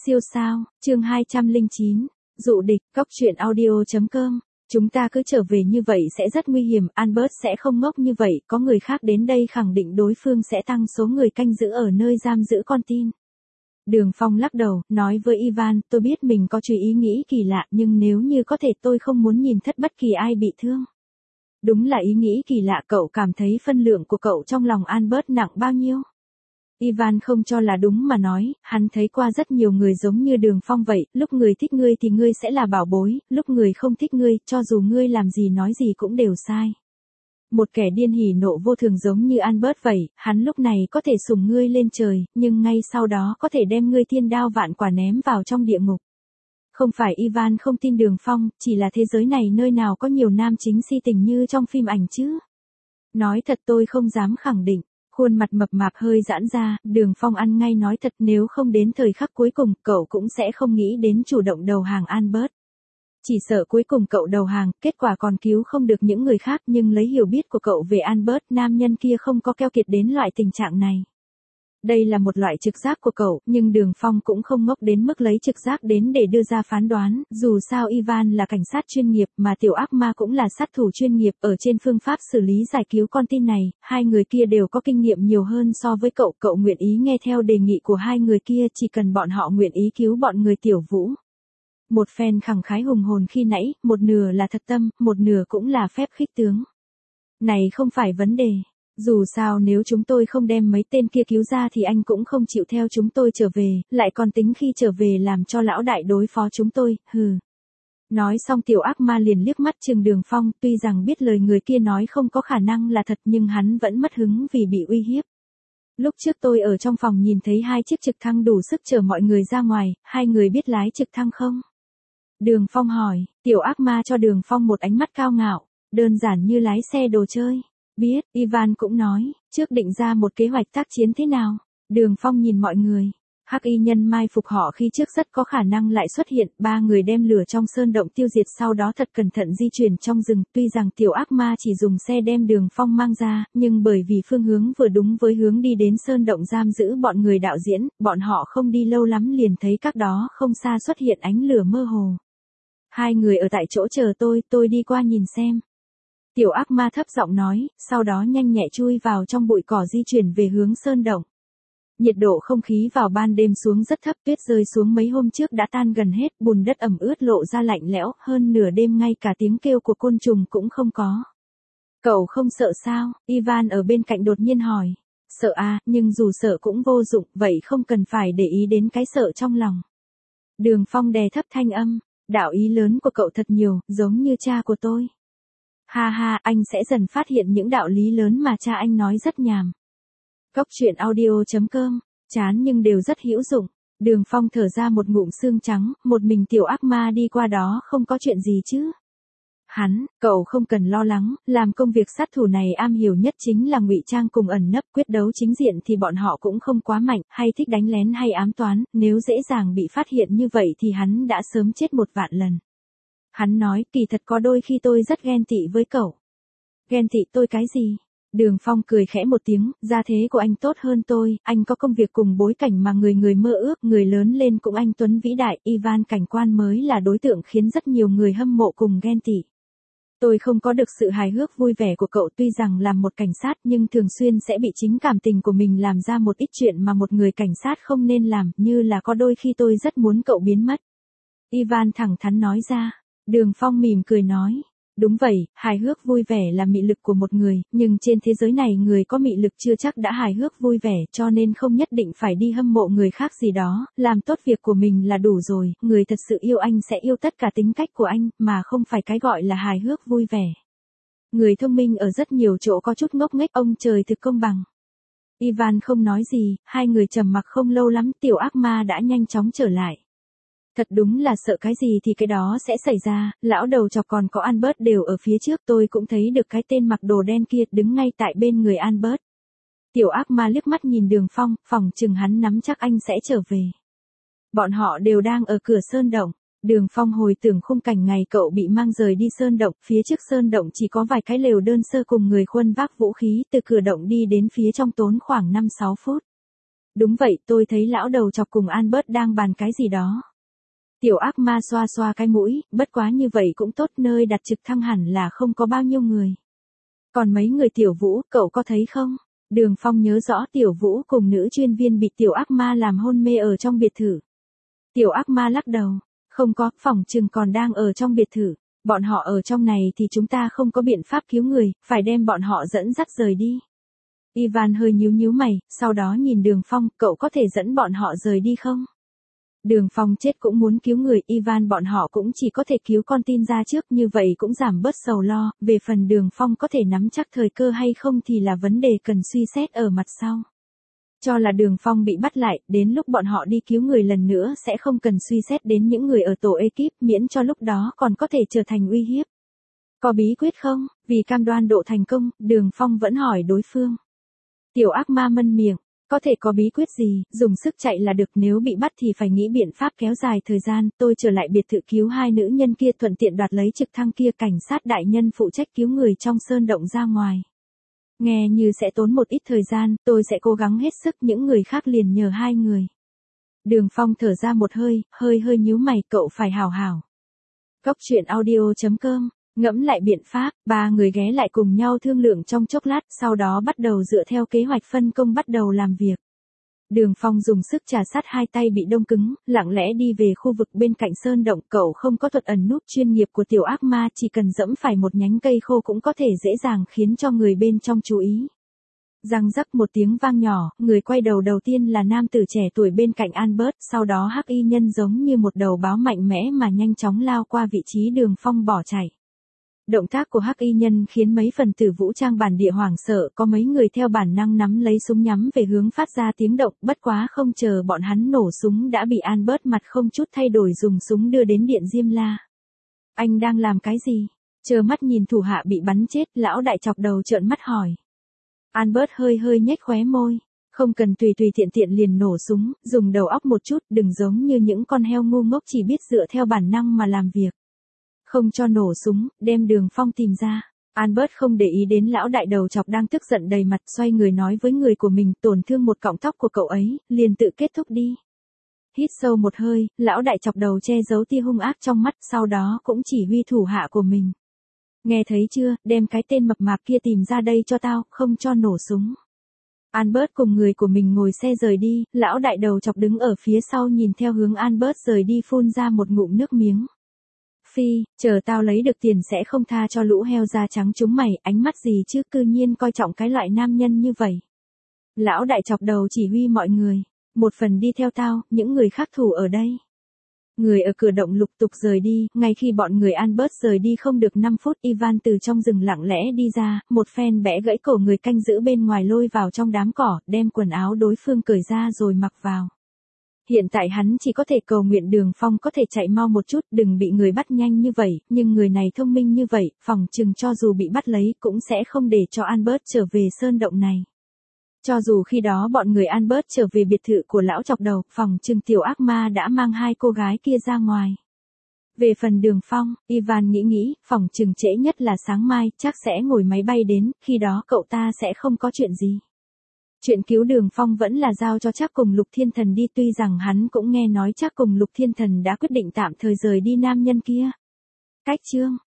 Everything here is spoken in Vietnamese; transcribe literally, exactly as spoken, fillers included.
Siêu sao, chương hai trăm lẻ chín, dụ địch, cóc truyện audio chấm com. Chúng ta cứ trở về như vậy sẽ rất nguy hiểm, Albert sẽ không ngốc như vậy, có người khác đến đây khẳng định đối phương sẽ tăng số người canh giữ ở nơi giam giữ con tin. Đường Phong lắc đầu, nói với Ivan, tôi biết mình có chú ý nghĩ kỳ lạ, nhưng nếu như có thể tôi không muốn nhìn thất bất kỳ ai bị thương. Đúng là ý nghĩ kỳ lạ, cậu cảm thấy phân lượng của cậu trong lòng Albert nặng bao nhiêu? Ivan không cho là đúng mà nói, hắn thấy qua rất nhiều người giống như Đường Phong vậy, lúc người thích ngươi thì ngươi sẽ là bảo bối, lúc người không thích ngươi, cho dù ngươi làm gì nói gì cũng đều sai. Một kẻ điên hỉ nộ vô thường giống như Albert vậy, hắn lúc này có thể sủng ngươi lên trời, nhưng ngay sau đó có thể đem ngươi thiên đao vạn quả ném vào trong địa ngục. Không phải Ivan không tin Đường Phong, chỉ là thế giới này nơi nào có nhiều nam chính si tình như trong phim ảnh chứ. Nói thật tôi không dám khẳng định. Khuôn mặt mập mạp hơi giãn ra, Đường Phong ăn ngay nói thật, nếu không đến thời khắc cuối cùng, cậu cũng sẽ không nghĩ đến chủ động đầu hàng Albert. Chỉ sợ cuối cùng cậu đầu hàng, kết quả còn cứu không được những người khác, nhưng lấy hiểu biết của cậu về Albert, nam nhân kia không có keo kiệt đến loại tình trạng này. Đây là một loại trực giác của cậu, nhưng Đường Phong cũng không ngốc đến mức lấy trực giác đến để đưa ra phán đoán, dù sao Ivan là cảnh sát chuyên nghiệp mà tiểu ác ma cũng là sát thủ chuyên nghiệp, ở trên phương pháp xử lý giải cứu con tin này, hai người kia đều có kinh nghiệm nhiều hơn so với cậu, cậu nguyện ý nghe theo đề nghị của hai người kia chỉ cần bọn họ nguyện ý cứu bọn người Tiểu Vũ. Một phen khẳng khái hùng hồn khi nãy, một nửa là thật tâm, một nửa cũng là phép khích tướng. Này không phải vấn đề. Dù sao nếu chúng tôi không đem mấy tên kia cứu ra thì anh cũng không chịu theo chúng tôi trở về, lại còn tính khi trở về làm cho lão đại đối phó chúng tôi, hừ. Nói xong tiểu ác ma liền liếc mắt trừng Đường Phong, tuy rằng biết lời người kia nói không có khả năng là thật nhưng hắn vẫn mất hứng vì bị uy hiếp. Lúc trước tôi ở trong phòng nhìn thấy hai chiếc trực thăng đủ sức chở mọi người ra ngoài, hai người biết lái trực thăng không? Đường Phong hỏi, tiểu ác ma cho Đường Phong một ánh mắt cao ngạo, đơn giản như lái xe đồ chơi. Biết, Ivan cũng nói, trước định ra một kế hoạch tác chiến thế nào. Đường Phong nhìn mọi người. Hắc y nhân mai phục họ khi trước rất có khả năng lại xuất hiện, ba người đem lửa trong sơn động tiêu diệt sau đó thật cẩn thận di chuyển trong rừng, tuy rằng tiểu ác ma chỉ dùng xe đem Đường Phong mang ra, nhưng bởi vì phương hướng vừa đúng với hướng đi đến sơn động giam giữ bọn người đạo diễn, bọn họ không đi lâu lắm liền thấy các đó không xa xuất hiện ánh lửa mơ hồ. Hai người ở tại chỗ chờ tôi, tôi đi qua nhìn xem. Tiểu ác ma thấp giọng nói, sau đó nhanh nhẹ chui vào trong bụi cỏ di chuyển về hướng sơn động. Nhiệt độ không khí vào ban đêm xuống rất thấp, tuyết rơi xuống mấy hôm trước đã tan gần hết, bùn đất ẩm ướt lộ ra lạnh lẽo, hơn nửa đêm ngay cả tiếng kêu của côn trùng cũng không có. Cậu không sợ sao? Ivan ở bên cạnh đột nhiên hỏi. Sợ à, nhưng dù sợ cũng vô dụng, vậy không cần phải để ý đến cái sợ trong lòng. Đường Phong đè thấp thanh âm, đạo ý lớn của cậu thật nhiều, giống như cha của tôi. Ha ha, anh sẽ dần phát hiện những đạo lý lớn mà cha anh nói rất nhàm. Cóc truyện audio chấm com, chán nhưng đều rất hữu dụng. Đường Phong thở ra một ngụm xương trắng, một mình tiểu ác ma đi qua đó không có chuyện gì chứ. Hắn, cậu không cần lo lắng, làm công việc sát thủ này am hiểu nhất chính là ngụy trang cùng ẩn nấp, quyết đấu chính diện thì bọn họ cũng không quá mạnh, hay thích đánh lén hay ám toán, nếu dễ dàng bị phát hiện như vậy thì hắn đã sớm chết một vạn lần. Hắn nói, kỳ thật có đôi khi tôi rất ghen tị với cậu. Ghen tị tôi cái gì? Đường Phong cười khẽ một tiếng, gia thế của anh tốt hơn tôi, anh có công việc cùng bối cảnh mà người người mơ ước, người lớn lên cũng anh tuấn vĩ đại, Ivan cảnh quan mới là đối tượng khiến rất nhiều người hâm mộ cùng ghen tị. Tôi không có được sự hài hước vui vẻ của cậu, tuy rằng làm một cảnh sát nhưng thường xuyên sẽ bị chính cảm tình của mình làm ra một ít chuyện mà một người cảnh sát không nên làm, như là có đôi khi tôi rất muốn cậu biến mất. Ivan thẳng thắn nói ra. Đường Phong mỉm cười nói, đúng vậy, hài hước vui vẻ là mị lực của một người, nhưng trên thế giới này người có mị lực chưa chắc đã hài hước vui vẻ, cho nên không nhất định phải đi hâm mộ người khác gì đó, làm tốt việc của mình là đủ rồi, người thật sự yêu anh sẽ yêu tất cả tính cách của anh, mà không phải cái gọi là hài hước vui vẻ. Người thông minh ở rất nhiều chỗ có chút ngốc nghếch, ông trời thực công bằng. Ivan không nói gì, hai người trầm mặc không lâu lắm, tiểu ác ma đã nhanh chóng trở lại. Thật đúng là sợ cái gì thì cái đó sẽ xảy ra, lão đầu chọc còn có Albert đều ở phía trước, tôi cũng thấy được cái tên mặc đồ đen kia đứng ngay tại bên người Albert. Tiểu ác ma liếc mắt nhìn Đường Phong, phòng chừng hắn nắm chắc anh sẽ trở về. Bọn họ đều đang ở cửa sơn động. Đường Phong hồi tưởng khung cảnh ngày cậu bị mang rời đi sơn động, phía trước sơn động chỉ có vài cái lều đơn sơ cùng người khuân vác vũ khí, từ cửa động đi đến phía trong tốn khoảng năm sáu phút. Đúng vậy, tôi thấy lão đầu chọc cùng Albert đang bàn cái gì đó. Tiểu ác ma xoa xoa cái mũi, bất quá như vậy cũng tốt, nơi đặt trực thăng hẳn là không có bao nhiêu người. Còn mấy người Tiểu Vũ, cậu có thấy không? Đường Phong nhớ rõ Tiểu Vũ cùng nữ chuyên viên bị tiểu ác ma làm hôn mê ở trong biệt thự. Tiểu ác ma lắc đầu, không có, phỏng chừng còn đang ở trong biệt thự. Bọn họ ở trong này thì chúng ta không có biện pháp cứu người, phải đem bọn họ dẫn dắt rời đi. Ivan hơi nhíu nhíu mày, sau đó nhìn Đường Phong, cậu có thể dẫn bọn họ rời đi không? Đường Phong chết cũng muốn cứu người, Ivan bọn họ cũng chỉ có thể cứu con tin ra trước, như vậy cũng giảm bớt sầu lo, về phần Đường Phong có thể nắm chắc thời cơ hay không thì là vấn đề cần suy xét ở mặt sau. Cho là Đường Phong bị bắt lại, đến lúc bọn họ đi cứu người lần nữa sẽ không cần suy xét đến những người ở tổ ekip, miễn cho lúc đó còn có thể trở thành uy hiếp. Có bí quyết không? Vì cam đoan độ thành công, Đường Phong vẫn hỏi đối phương. Tiểu ác ma mân miệng, có thể có bí quyết gì, dùng sức chạy là được, nếu bị bắt thì phải nghĩ biện pháp kéo dài thời gian, tôi trở lại biệt thự cứu hai nữ nhân kia, thuận tiện đoạt lấy trực thăng kia, cảnh sát đại nhân phụ trách cứu người trong sơn động ra ngoài. Nghe như sẽ tốn một ít thời gian, tôi sẽ cố gắng hết sức, những người khác liền nhờ hai người. Đường Phong thở ra một hơi, hơi hơi nhíu mày, cậu phải hào hào. Cốc truyện audio chấm com, ngẫm lại biện pháp, ba người ghé lại cùng nhau thương lượng trong chốc lát, sau đó bắt đầu dựa theo kế hoạch phân công bắt đầu làm việc. Đường Phong dùng sức trà sát hai tay bị đông cứng, lặng lẽ đi về khu vực bên cạnh sơn động, cậu không có thuật ẩn núp chuyên nghiệp của tiểu ác ma, chỉ cần dẫm phải một nhánh cây khô cũng có thể dễ dàng khiến cho người bên trong chú ý. Răng rắc một tiếng vang nhỏ, người quay đầu đầu tiên là nam tử trẻ tuổi bên cạnh Albert, sau đó hắc y nhân giống như một đầu báo mạnh mẽ mà nhanh chóng lao qua vị trí Đường Phong bỏ chạy. Động tác của hắc y nhân khiến mấy phần tử vũ trang bản địa hoảng sợ, có mấy người theo bản năng nắm lấy súng nhắm về hướng phát ra tiếng động, bất quá không chờ bọn hắn nổ súng đã bị Albert mặt không chút thay đổi dùng súng đưa đến điện diêm la. Anh đang làm cái gì? Chờ mắt nhìn thủ hạ bị bắn chết, lão đại chọc đầu trợn mắt hỏi. Albert hơi hơi nhếch khóe môi. Không cần tùy tùy tiện tiện liền nổ súng, dùng đầu óc một chút, đừng giống như những con heo ngu ngốc chỉ biết dựa theo bản năng mà làm việc. Không cho nổ súng, đem Đường Phong tìm ra. Albert không để ý đến lão đại đầu chọc đang tức giận đầy mặt, xoay người nói với người của mình, tổn thương một cọng tóc của cậu ấy, liền tự kết thúc đi. Hít sâu một hơi, lão đại chọc đầu che giấu tia hung ác trong mắt, sau đó cũng chỉ huy thủ hạ của mình. Nghe thấy chưa, đem cái tên mập mạp kia tìm ra đây cho tao, không cho nổ súng. Albert cùng người của mình ngồi xe rời đi, lão đại đầu chọc đứng ở phía sau nhìn theo hướng Albert rời đi phun ra một ngụm nước miếng. Phi, chờ tao lấy được tiền sẽ không tha cho lũ heo da trắng chúng mày, ánh mắt gì chứ, cư nhiên coi trọng cái loại nam nhân như vậy. Lão đại chọc đầu chỉ huy mọi người, một phần đi theo tao, những người khác thủ ở đây. Người ở cửa động lục tục rời đi, ngay khi bọn người Albert rời đi không được năm phút, Ivan từ trong rừng lặng lẽ đi ra, một phen bẽ gãy cổ người canh giữ bên ngoài lôi vào trong đám cỏ, đem quần áo đối phương cởi ra rồi mặc vào. Hiện tại hắn chỉ có thể cầu nguyện Đường Phong có thể chạy mau một chút, đừng bị người bắt nhanh như vậy, nhưng người này thông minh như vậy, phòng chừng cho dù bị bắt lấy cũng sẽ không để cho Albert trở về sơn động này. Cho dù khi đó bọn người Albert trở về biệt thự của lão chọc đầu, phòng chừng tiểu ác ma đã mang hai cô gái kia ra ngoài. Về phần Đường Phong, Ivan nghĩ nghĩ, phòng chừng trễ nhất là sáng mai, chắc sẽ ngồi máy bay đến, khi đó cậu ta sẽ không có chuyện gì. Chuyện cứu Đường Phong vẫn là giao cho Trác cùng Lục Thiên Thần đi, tuy rằng hắn cũng nghe nói Trác cùng Lục Thiên Thần đã quyết định tạm thời rời đi nam nhân kia. Cách chương